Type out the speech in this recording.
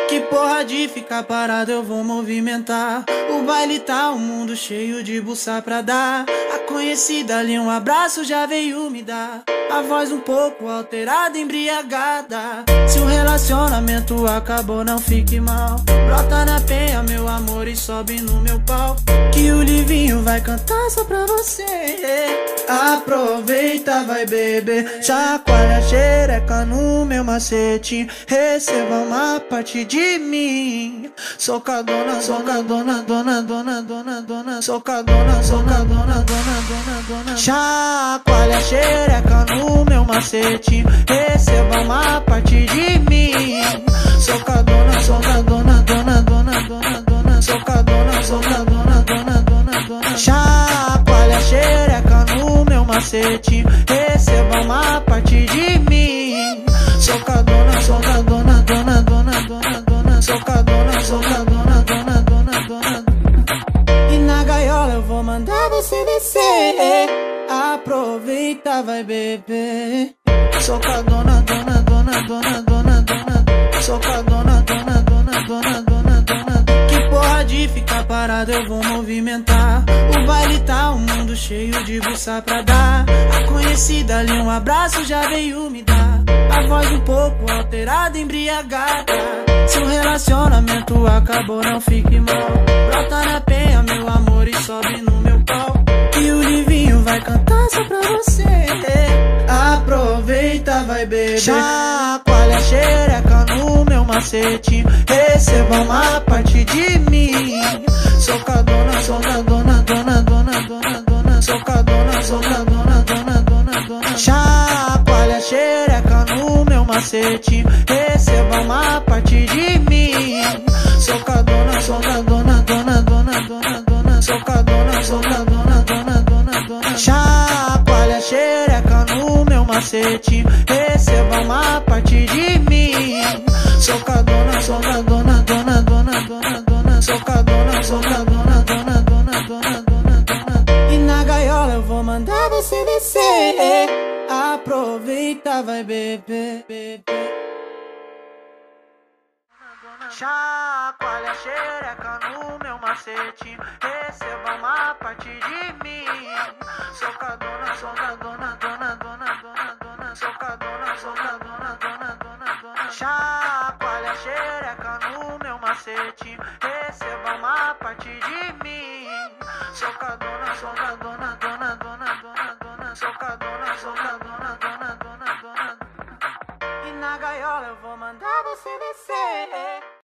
Que porra de ficar parado, eu vou movimentar. O baile tá um mundo cheio de buça pra dar. A conhecida ali um abraço já veio me dar. A voz um pouco alterada, embriagada. Se o relacionamento acabou, não fique mal. Brota na penha, meu amor, e sobe no meu pau. Que o Livinho vai cantar só pra você. Aproveita, vai beber. Chacoalha a xereca no meu macete. Receba uma parte de mim. Socadona, socadona, dona, dona, dona, dona. Socadona, socadona, dona, dona, dona. Chacoalha a xereca no meu macete. Receba uma parte de mim. Socadona, socadona, dona, dona, dona, dona. Socadona, socadona, dona, dona, dona. Chacoalha a xereca no meu macete. Receba uma parte de mim. Socadona, socadona, dona, dona, dona, dona. Socadona, socadona, dona, dona, dona. E na gaiola eu vou mandar você descer. Aproveita, vai beber. Socadona, dona, dona, dona, dona, dona. Socadona, dona, dona, dona, dona, dona. Que porra de ficar parado, eu vou movimentar. O baile tá um mundo cheio de buça pra dar. A conhecida ali um abraço já veio me dar. A voz um pouco alterada, embriagada. Se o relacionamento acabou, não fique mal. Brota na penha, meu amor, e sobe no meu pau. E o Livinho vai cantar só pra você. Aproveita, vai beber. Chacoalha a xereca no meu macete. Receba uma parte de mim. Socadona, socadona, dona, dona, dona, dona. Socadona, socadona, dona, dona, dona. Chacoalha a xereca no meu macete. Receba uma parte de mim. Socadona, socadona, dona, dona, dona, dona. Socadona, socadona, dona, dona, dona. Chacoalha a xereca no meu macete. Receba uma parte de mim. Socadona, socadona, dona, dona, dona, dona. Socadona, socadona, dona, dona, dona, dona, dona. E na gaiola eu vou mandar você descer. Aproveita, vai beber, beber. Chacoalha a xereca no meu macete. Receba uma parte de mim. Socadona, socadona, dona, dona, dona, dona. Socadona, socadona, dona, dona, dona. Chacoalha a xereca no meu macete. Receba uma parte de mim. Socadona, socadona, dona, dona, dona, dona. Socadona, socadona, dona, dona, dona. E na gaiola eu vou mandar você descer.